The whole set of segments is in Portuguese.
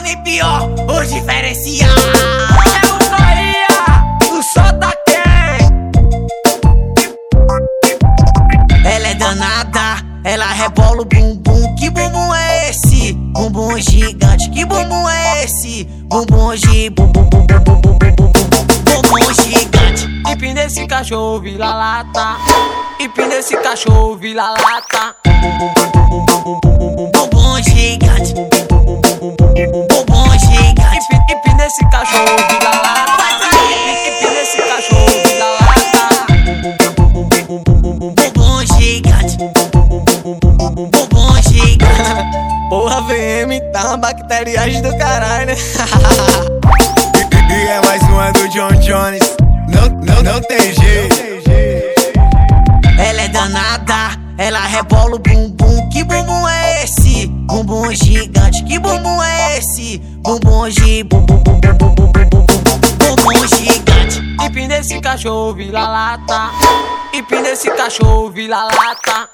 e pior, o diferencial. É o Coria, o som da quem? Ela é danada, ela rebola o bumbum. Que bumbum é esse? Bumbum gigante. Que bumbum é esse? Bumbum gigante. Empina desse cachorro, vira lata. Empina desse cachorro, vira lata. Bumbum gigante. Bumbum gigante. Empina desse cachorro, vira lata. Empina desse cachorro, vira lata. Bumbum gigante. Bumbum gigante. Porra, VM tá uma bacteriagem do caralho, né? E é mais uma do John Jones. Não tem jeito. Ela é danada, ela rebola o bumbum. Que bumbum é esse? Bumbum gigante. Que bumbum é esse? Bumbum gigante. Empina desse cachorro, vira lata. Empina desse cachorro, vira lata.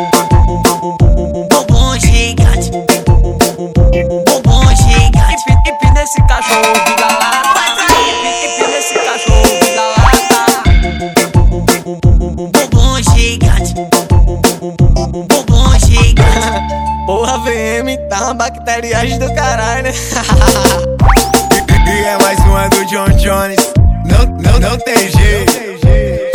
Bumbum gigante. Bumbum gigante. Empina desse cachorro, vira lata. Empina desse cachorro, vira lata. Bumbum gigante. Bumbum gigante. Porra, VM tá uma bacteriagem do caralho, né? E é mais uma do John Jones. Não tem jeito.